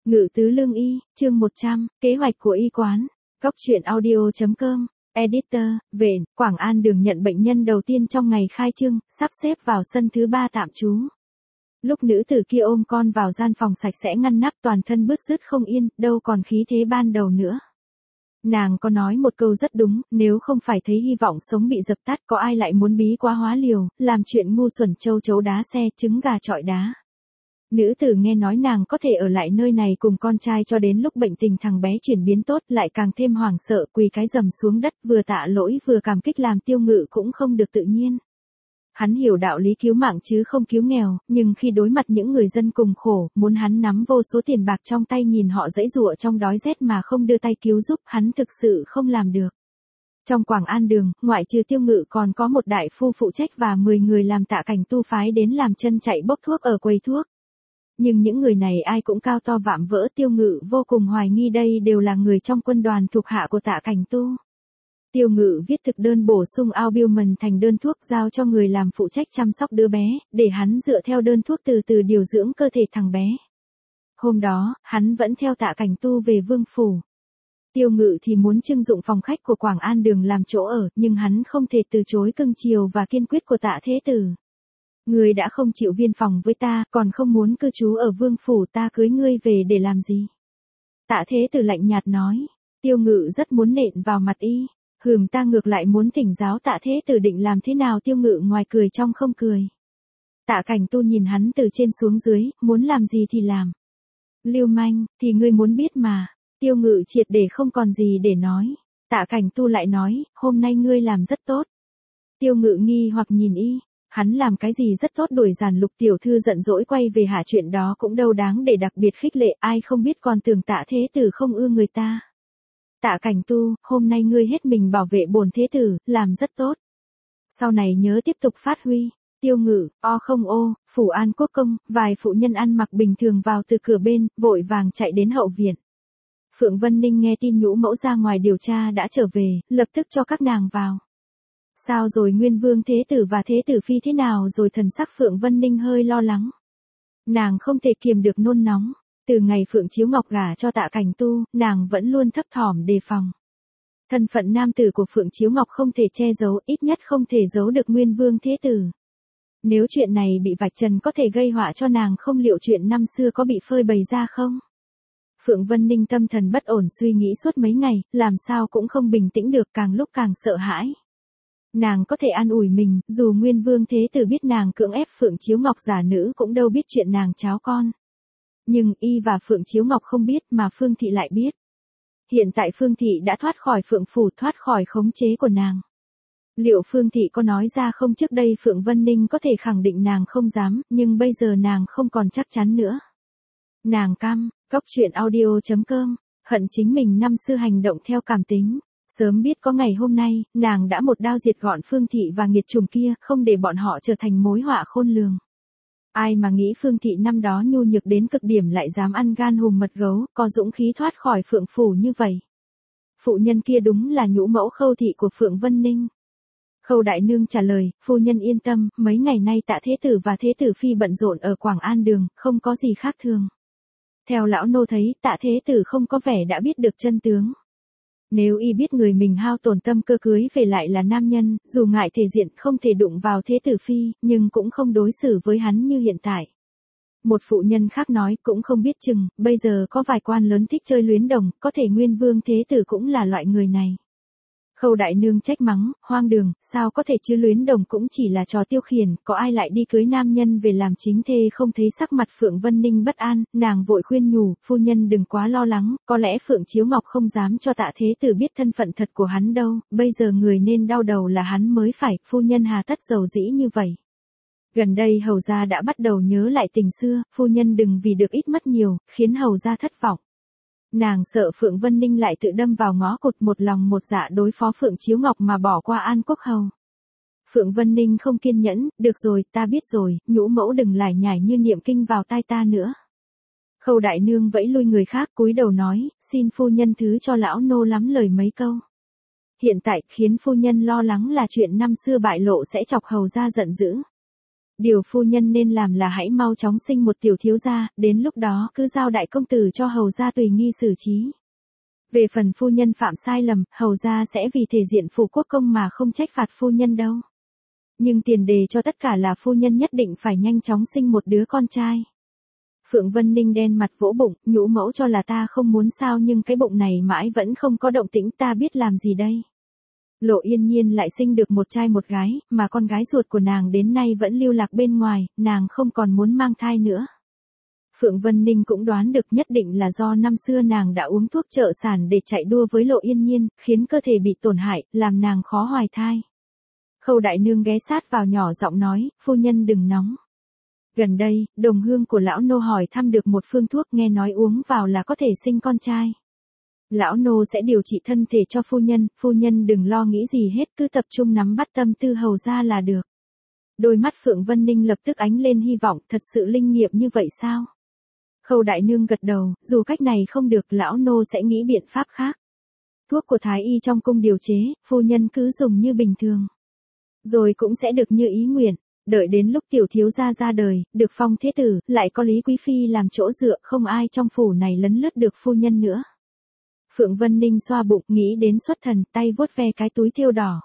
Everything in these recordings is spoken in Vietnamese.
Ngự tứ lương y, chương 100, kế hoạch của y quán. Góc truyện audio.com, editor, về, Quảng An Đường nhận bệnh nhân đầu tiên trong ngày khai trương, sắp xếp vào sân thứ 3 tạm trú. Lúc nữ tử kia ôm con vào gian phòng sạch sẽ ngăn nắp, toàn thân bứt rứt không yên, đâu còn khí thế ban đầu nữa. Nàng có nói một câu rất đúng, nếu không phải thấy hy vọng sống bị dập tắt, có ai lại muốn bí quá hóa liều, làm chuyện ngu xuẩn châu chấu đá xe, trứng gà chọi đá. Nữ tử nghe nói nàng có thể ở lại nơi này cùng con trai cho đến lúc bệnh tình thằng bé chuyển biến tốt, lại càng thêm hoảng sợ, quỳ cái rầm xuống đất, vừa tạ lỗi vừa cảm kích, làm Tiêu Ngự cũng không được tự nhiên. Hắn hiểu đạo lý cứu mạng chứ không cứu nghèo, nhưng khi đối mặt những người dân cùng khổ, muốn hắn nắm vô số tiền bạc trong tay nhìn họ giãy giụa trong đói rét mà không đưa tay cứu giúp, hắn thực sự không làm được. Trong Quảng An Đường, ngoại trừ Tiêu Ngự còn có một đại phu phụ trách và 10 người làm Tạ Cảnh Tu phái đến làm chân chạy bốc thuốc ở quầy thuốc. Nhưng những người này ai cũng cao to vạm vỡ, Tiêu Ngự vô cùng hoài nghi đây đều là người trong quân đoàn thuộc hạ của Tạ Cảnh Tu. Tiêu Ngự viết thực đơn bổ sung albumin thành đơn thuốc giao cho người làm phụ trách chăm sóc đứa bé, để hắn dựa theo đơn thuốc từ từ điều dưỡng cơ thể thằng bé. Hôm đó, hắn vẫn theo Tạ Cảnh Tu về Vương Phủ. Tiêu Ngự thì muốn trưng dụng phòng khách của Quảng An Đường làm chỗ ở, nhưng hắn không thể từ chối cưng chiều và kiên quyết của Tạ Thế Tử. Ngươi đã không chịu viên phòng với ta, còn không muốn cư trú ở Vương Phủ, ta cưới ngươi về để làm gì? Tạ Thế Tử lạnh nhạt nói. Tiêu Ngự rất muốn nện vào mặt y. Ta ngược lại muốn thỉnh giáo Tạ Thế Tử định làm thế nào. Tiêu Ngự ngoài cười trong không cười. Tạ Cảnh Tu nhìn hắn từ trên xuống dưới, muốn làm gì thì làm. Lưu manh, thì ngươi muốn biết mà. Tiêu Ngự triệt để không còn gì để nói. Tạ Cảnh Tu lại nói, hôm nay ngươi làm rất tốt. Tiêu Ngự nghi hoặc nhìn y. Hắn làm cái gì rất tốt? Đuổi Giản Lục tiểu thư giận dỗi quay về hạ chuyện đó cũng đâu đáng để đặc biệt khích lệ, ai không biết còn tưởng Tạ Thế Tử không ưa người ta. Tạ Cảnh Tu, hôm nay ngươi hết mình bảo vệ bổn Thế Tử, làm rất tốt. Sau này nhớ tiếp tục phát huy. Tiêu Ngự, Phủ An Quốc công, vài phụ nhân ăn mặc bình thường vào từ cửa bên, vội vàng chạy đến hậu viện. Phượng Vân Ninh nghe tin nhũ mẫu ra ngoài điều tra đã trở về, lập tức cho các nàng vào. Sao rồi, Nguyên Vương Thế Tử và Thế Tử Phi thế nào rồi? Thần sắc Phượng Vân Ninh hơi lo lắng. Nàng không thể kiềm được nôn nóng. Từ ngày Phượng Chiếu Ngọc gả cho Tạ Cảnh Tu, nàng vẫn luôn thấp thỏm đề phòng. Thân phận nam tử của Phượng Chiếu Ngọc không thể che giấu, ít nhất không thể giấu được Nguyên Vương Thế Tử. Nếu chuyện này bị vạch trần có thể gây họa cho nàng, không liệu chuyện năm xưa có bị phơi bày ra không? Phượng Vân Ninh tâm thần bất ổn suy nghĩ suốt mấy ngày, làm sao cũng không bình tĩnh được, càng lúc càng sợ hãi. Nàng có thể an ủi mình, dù Nguyên Vương Thế Tử biết nàng cưỡng ép Phượng Chiếu Ngọc giả nữ cũng đâu biết chuyện nàng cháo con. Nhưng y và Phượng Chiếu Ngọc không biết mà Phương Thị lại biết. Hiện tại Phương Thị đã thoát khỏi Phượng Phủ, thoát khỏi khống chế của nàng. Liệu Phương Thị có nói ra không? Trước đây Phượng Vân Ninh có thể khẳng định nàng không dám, nhưng bây giờ nàng không còn chắc chắn nữa. Nàng căm, góc truyện audio.com, hận chính mình năm xưa hành động theo cảm tính. Sớm biết có ngày hôm nay, nàng đã một đao diệt gọn Phương Thị và nghiệt chủng kia, không để bọn họ trở thành mối họa khôn lường. Ai mà nghĩ Phương Thị năm đó nhu nhược đến cực điểm lại dám ăn gan hùm mật gấu, có dũng khí thoát khỏi Phượng Phủ như vậy. Phụ nhân kia đúng là nhũ mẫu Khâu Thị của Phượng Vân Ninh. Khâu đại nương trả lời, phu nhân yên tâm, mấy ngày nay Tạ Thế Tử và Thế Tử Phi bận rộn ở Quảng An Đường, không có gì khác thường. Theo lão nô thấy, Tạ Thế Tử không có vẻ đã biết được chân tướng. Nếu y biết người mình hao tổn tâm cơ cưới về lại là nam nhân, dù ngại thể diện không thể đụng vào Thế Tử Phi, nhưng cũng không đối xử với hắn như hiện tại. Một phụ nhân khác nói, cũng không biết chừng, bây giờ có vài quan lớn thích chơi luyến đồng, có thể Nguyên Vương Thế Tử cũng là loại người này. Khâu đại nương trách mắng, hoang đường, sao có thể chứ, luyến đồng cũng chỉ là trò tiêu khiển, có ai lại đi cưới nam nhân về làm chính thê? Không thấy sắc mặt Phượng Vân Ninh bất an, nàng vội khuyên nhủ, phu nhân đừng quá lo lắng, có lẽ Phượng Chiếu Ngọc không dám cho Tạ Thế Tử biết thân phận thật của hắn đâu, bây giờ người nên đau đầu là hắn mới phải, phu nhân hà tất dầu dĩ như vậy. Gần đây hầu gia đã bắt đầu nhớ lại tình xưa, phu nhân đừng vì được ít mất nhiều, khiến hầu gia thất vọng. Nàng sợ Phượng Vân Ninh lại tự đâm vào ngõ cụt, một lòng một dạ đối phó Phượng Chiếu Ngọc mà bỏ qua An Quốc Hầu. Phượng Vân Ninh không kiên nhẫn, được rồi, ta biết rồi, nhũ mẫu đừng lải nhải như niệm kinh vào tai ta nữa. Khâu đại nương vẫy lui người khác, cúi đầu nói, xin phu nhân thứ cho lão nô lắm lời mấy câu. Hiện tại khiến phu nhân lo lắng là chuyện năm xưa bại lộ sẽ chọc hầu gia giận dữ. Điều phu nhân nên làm là hãy mau chóng sinh một tiểu thiếu gia, đến lúc đó cứ giao đại công tử cho hầu gia tùy nghi xử trí. Về phần phu nhân phạm sai lầm, hầu gia sẽ vì thể diện phủ quốc công mà không trách phạt phu nhân đâu. Nhưng tiền đề cho tất cả là phu nhân nhất định phải nhanh chóng sinh một đứa con trai. Phượng Vân Ninh đen mặt vỗ bụng, nhũ mẫu cho là ta không muốn sao, nhưng cái bụng này mãi vẫn không có động tĩnh, ta biết làm gì đây. Lộ Yên Nhiên lại sinh được một trai một gái, mà con gái ruột của nàng đến nay vẫn lưu lạc bên ngoài, nàng không còn muốn mang thai nữa. Phượng Vân Ninh cũng đoán được nhất định là do năm xưa nàng đã uống thuốc trợ sản để chạy đua với Lộ Yên Nhiên, khiến cơ thể bị tổn hại, làm nàng khó hoài thai. Khâu đại nương ghé sát vào nhỏ giọng nói, phu nhân đừng nóng. Gần đây, đồng hương của lão nô hỏi thăm được một phương thuốc, nghe nói uống vào là có thể sinh con trai. Lão nô sẽ điều trị thân thể cho phu nhân đừng lo nghĩ gì hết, cứ tập trung nắm bắt tâm tư hầu ra là được. Đôi mắt Phượng Vân Ninh lập tức ánh lên hy vọng, thật sự linh nghiệm như vậy sao? Khâu đại nương gật đầu, dù cách này không được, lão nô sẽ nghĩ biện pháp khác. Thuốc của thái y trong cung điều chế, phu nhân cứ dùng như bình thường. Rồi cũng sẽ được như ý nguyện. Đợi đến lúc tiểu thiếu gia ra đời, được phong thế tử, lại có Lý Quý Phi làm chỗ dựa, không ai trong phủ này lấn lướt được phu nhân nữa. Phượng Vân Ninh xoa bụng, nghĩ đến xuất thần, tay vuốt ve cái túi thêu đỏ.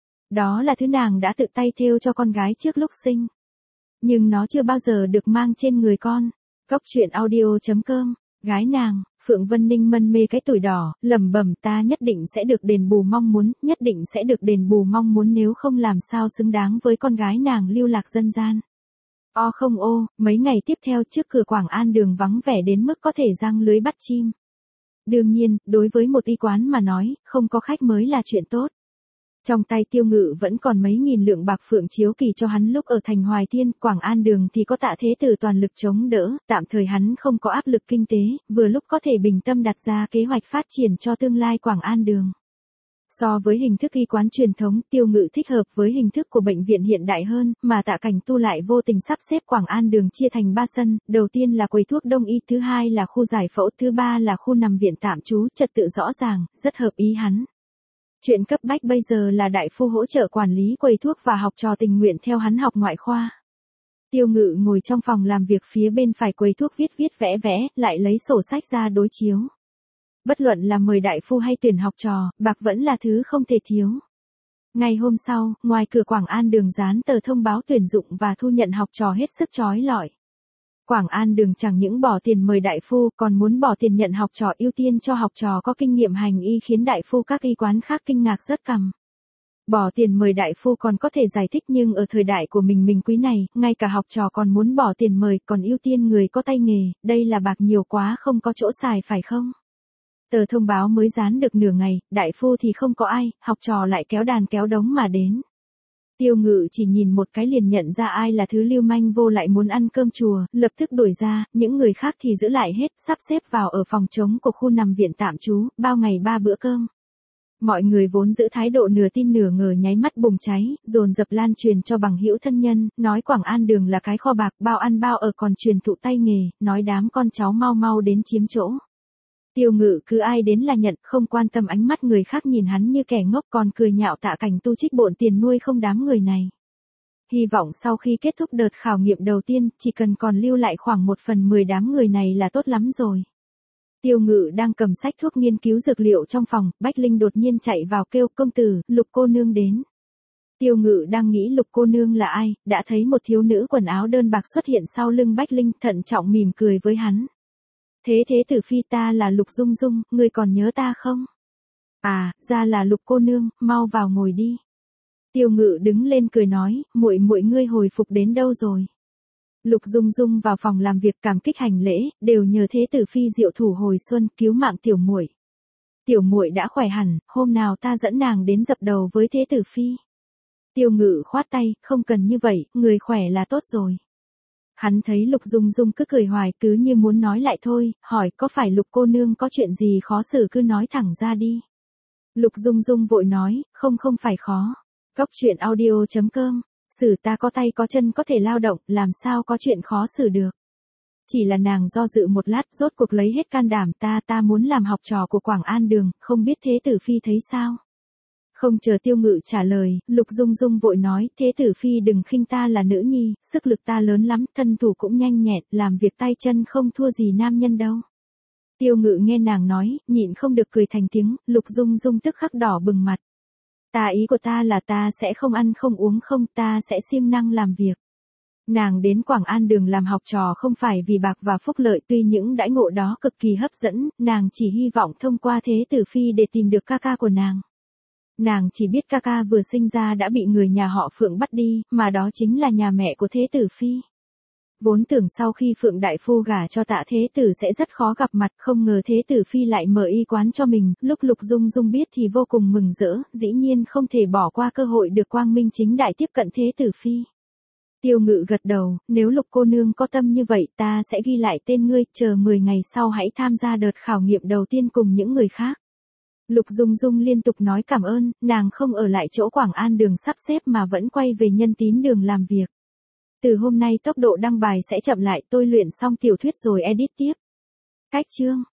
Đó là thứ nàng đã tự tay thêu cho con gái trước lúc sinh. Nhưng nó chưa bao giờ được mang trên người con. Cóc truyện audio.com, gái nàng, Phượng Vân Ninh mân mê cái tuổi đỏ, lẩm bẩm, ta nhất định sẽ được đền bù mong muốn, nhất định sẽ được đền bù mong muốn, nếu không làm sao xứng đáng với con gái nàng lưu lạc dân gian. O không ô, mấy ngày tiếp theo trước cửa Quảng An đường vắng vẻ đến mức có thể giăng lưới bắt chim. Đương nhiên, đối với một y quán mà nói, không có khách mới là chuyện tốt. Trong tay Tiêu Ngự vẫn còn mấy nghìn lượng bạc Phượng chiếu kỳ cho hắn lúc ở thành Hoài Thiên, Quảng An đường thì có Tạ Thế Tử toàn lực chống đỡ, tạm thời hắn không có áp lực kinh tế, vừa lúc có thể bình tâm đặt ra kế hoạch phát triển cho tương lai Quảng An đường. So với hình thức y quán truyền thống, Tiêu Ngự thích hợp với hình thức của bệnh viện hiện đại hơn, mà Tạ Cảnh Tu lại vô tình sắp xếp Quảng An đường chia thành 3 sân, đầu tiên là quầy thuốc đông y, thứ hai là khu giải phẫu, thứ ba là khu nằm viện tạm trú, trật tự rõ ràng, rất hợp ý hắn. Chuyện cấp bách bây giờ là đại phu hỗ trợ quản lý quầy thuốc và học trò tình nguyện theo hắn học ngoại khoa. Tiêu Ngự ngồi trong phòng làm việc phía bên phải quầy thuốc viết vẽ vẽ, lại lấy sổ sách ra đối chiếu. Bất luận là mời đại phu hay tuyển học trò, bạc vẫn là thứ không thể thiếu. Ngày hôm sau, ngoài cửa Quảng An đường dán tờ thông báo tuyển dụng và thu nhận học trò hết sức chói lọi. Quảng An đường chẳng những bỏ tiền mời đại phu, còn muốn bỏ tiền nhận học trò, ưu tiên cho học trò có kinh nghiệm hành y, khiến đại phu các y quán khác kinh ngạc rớt cằm. Bỏ tiền mời đại phu còn có thể giải thích, nhưng ở thời đại của mình quý này, ngay cả học trò còn muốn bỏ tiền mời, còn ưu tiên người có tay nghề, đây là bạc nhiều quá không có chỗ xài phải không? Tờ thông báo mới dán được nửa ngày, đại phu thì không có ai, học trò lại kéo đàn kéo đống mà đến. Tiêu Ngự chỉ nhìn một cái liền nhận ra ai là thứ lưu manh vô lại muốn ăn cơm chùa, lập tức đuổi ra, những người khác thì giữ lại hết, sắp xếp vào ở phòng trống của khu nằm viện tạm trú, bao ngày 3 bữa cơm. Mọi người vốn giữ thái độ nửa tin nửa ngờ nháy mắt bùng cháy, dồn dập lan truyền cho bằng hữu thân nhân, nói Quảng An đường là cái kho bạc, bao ăn bao ở, còn truyền thụ tay nghề, nói đám con cháu mau mau đến chiếm chỗ. Tiêu Ngự cứ ai đến là nhận, không quan tâm ánh mắt người khác nhìn hắn như kẻ ngốc, còn cười nhạo Tạ Cảnh Tu trích bộn tiền nuôi không đám người này. Hy vọng sau khi kết thúc đợt khảo nghiệm đầu tiên, chỉ cần còn lưu lại khoảng 1/10 đám người này là tốt lắm rồi. Tiêu Ngự đang cầm sách thuốc nghiên cứu dược liệu trong phòng, Bách Linh đột nhiên chạy vào kêu, công tử, Lục cô nương đến. Tiêu Ngự đang nghĩ Lục cô nương là ai, đã thấy một thiếu nữ quần áo đơn bạc xuất hiện sau lưng Bách Linh, thận trọng mỉm cười với hắn. Thế tử phi, ta là Lục Dung Dung, ngươi còn nhớ ta không? À, ra là Lục cô nương, mau vào ngồi đi. Tiêu Ngự đứng lên cười nói, muội ngươi hồi phục đến đâu rồi? Lục Dung Dung vào phòng làm việc cảm kích hành lễ, đều nhờ thế tử phi diệu thủ hồi xuân, cứu mạng tiểu muội. Tiểu muội đã khỏe hẳn, hôm nào ta dẫn nàng đến dập đầu với thế tử phi. Tiêu Ngự khoát tay, không cần như vậy, người khỏe là tốt rồi. Hắn thấy Lục Dung Dung cứ cười hoài, cứ như muốn nói lại thôi, hỏi có phải Lục cô nương có chuyện gì khó xử cứ nói thẳng ra đi. Lục Dung Dung vội nói, không phải khó. Cóc truyện audio.com, xử ta có tay có chân có thể lao động, làm sao có chuyện khó xử được. Chỉ là nàng do dự một lát, rốt cuộc lấy hết can đảm, ta muốn làm học trò của Quảng An đường, không biết thế tử phi thấy sao. Không chờ Tiêu Ngự trả lời, Lục Dung Dung vội nói, Thế tử phi đừng khinh ta là nữ nhi, sức lực ta lớn lắm, thân thủ cũng nhanh nhẹn, làm việc tay chân không thua gì nam nhân đâu. Tiêu Ngự nghe nàng nói, nhịn không được cười thành tiếng, Lục Dung Dung tức khắc đỏ bừng mặt. Ý của ta là ta sẽ không ăn không uống không, ta sẽ siêng năng làm việc. Nàng đến Quảng An Đường làm học trò không phải vì bạc và phúc lợi, tuy những đãi ngộ đó cực kỳ hấp dẫn, nàng chỉ hy vọng thông qua Thế tử phi để tìm được ca ca của nàng. Nàng chỉ biết ca ca vừa sinh ra đã bị người nhà họ Phượng bắt đi, mà đó chính là nhà mẹ của Thế tử phi. Vốn tưởng sau khi Phượng đại phu gả cho Tạ Thế tử sẽ rất khó gặp mặt, không ngờ Thế tử phi lại mở y quán cho mình, lúc Lục Dung Dung biết thì vô cùng mừng rỡ, dĩ nhiên không thể bỏ qua cơ hội được quang minh chính đại tiếp cận Thế tử phi. Tiêu Ngự gật đầu, nếu Lục cô nương có tâm như vậy ta sẽ ghi lại tên ngươi, chờ 10 ngày sau hãy tham gia đợt khảo nghiệm đầu tiên cùng những người khác. Lục Dung Dung liên tục nói cảm ơn, nàng không ở lại chỗ Quảng An Đường sắp xếp mà vẫn quay về Nhân Tín Đường làm việc. Từ hôm nay tốc độ đăng bài sẽ chậm lại, tôi luyện xong tiểu thuyết rồi edit tiếp. Cách chương